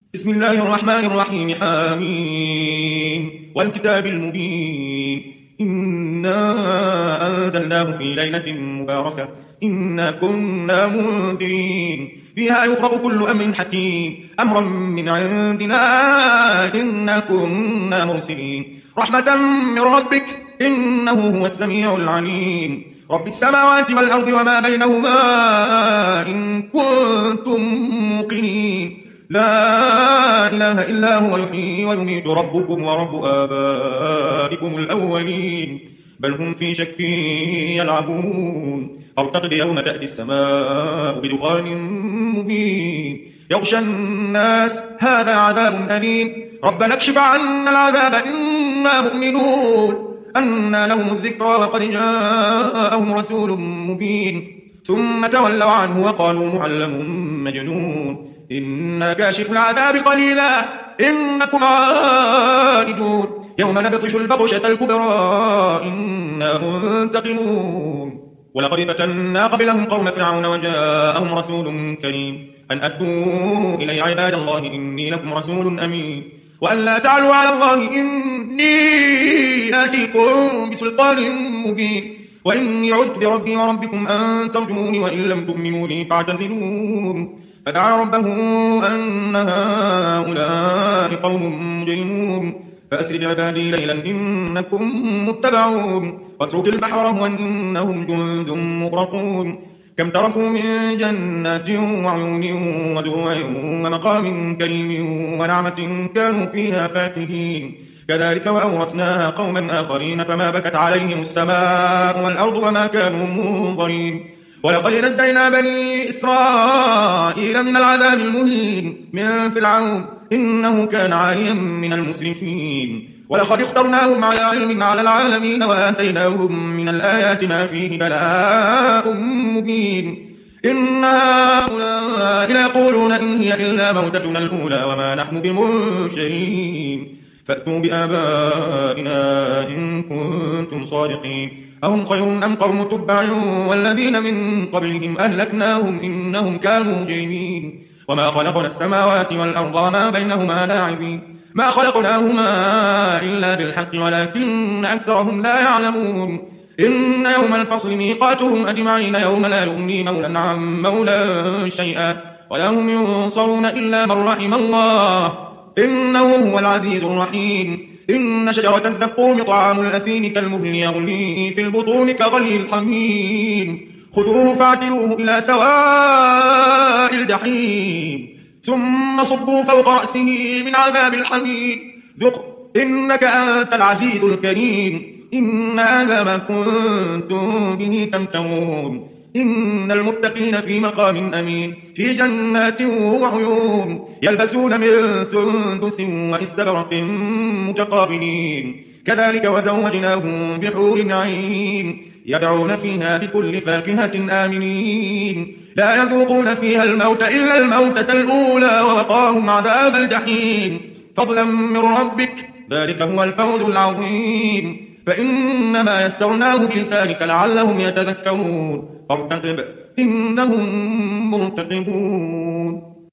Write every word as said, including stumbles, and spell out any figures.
بسم الله الرحمن الرحيم حميم والكتاب المبين إنا أنزلناه في ليلة مباركة إنا كنا منذرين فيها يفرق كل أمر حكيم أمرا من عندنا إنا كنا مرسلين رحمة من ربك إنه هو السميع العليم رب السماوات والأرض وما بينهما إن كنتم موقنين لا إله إلا هو يحيي ويميت ربكم ورب آبائكم الأولين بل هم في شك يلعبون فارتقب يوم تأتي السماء بدخان مبين يغشى الناس هذا عذاب أليم ربنا اكشف عنا العذاب إنا مؤمنون أنى لهم الذكرى وقد جاءهم رسول مبين ثم تولوا عنه وقالوا معلم مجنون إنا كاشف العذاب قليلا إنكم عائدون يوم نبطش البطشة الكبرى إنا منتقمون ولقد فتنا قبلهم قوم فرعون وجاءهم رسول كريم أن أدوا إلي عباد الله إني لكم رسول أمين وأن لا تعلوا على الله إني آتيكم بسلطان مبين وإني عدت بربي وربكم أن ترجموني وإن لم تؤمنوا لي فاعتزلون فدعا ربه أن هؤلاء قوم مجرمون فأسر بعبادي ليلا إنكم متبعون واترك البحر رهوا إنهم جند مغرقون كم تركوا من جنات وعيون وزروع ومقام كريم ونعمة كانوا فيها فاكهين كذلك وأورثناها قوما آخرين فما بكت عليهم السماء والأرض وما كانوا منظرين ولقد نجينا بني إسرائيل من العذاب المهين من فرعون إنه كان عاليا من المسرفين ولقد اخترناهم على علم على العالمين وآتيناهم من الآيات ما فيه بلاء مبين إن هؤلاء يقولون إن هي إلا موتتنا الأولى وما نحن بمنشرين فأتوا بآبائنا إن كنتم صادقين أهم خير أم قوم تبع والذين من قبلهم أهلكناهم إنهم كانوا مجرمين وما خلقنا السماوات والأرض وما بينهما لاعبين ما خلقناهما إلا بالحق ولكن أكثرهم لا يعلمون إن يوم الفصل ميقاتهم أجمعين يوم لا يغني مولا عن مولا شيئا ولا هم ينصرون إلا من رحم الله إنه هو العزيز الرحيم إن شجرة الزقوم طعام الأثيم كالمهل يغلي في البطون كغلي الحميم خذوه فاعتلوه إلى سواء الجحيم ثم صبوا فوق رأسه من عذاب الحميم ذق إنك أنت العزيز الكريم إن هذا ما كنتم به تمترون إن المتقين في مقام أمين في جنات وعيون يلبسون من سندس واستبرق متقابلين كذلك وزوجناهم بحور عين يدعون فيها بكل فاكهة آمنين لا يذوقون فيها الموت إلا الموتة الأولى ووقاهم عذاب الجحيم فضلا من ربك ذلك هو الفوز العظيم فإنما يسرناه بلسانك لعلهم يتذكرون فارتقب إنهم مرتقبون.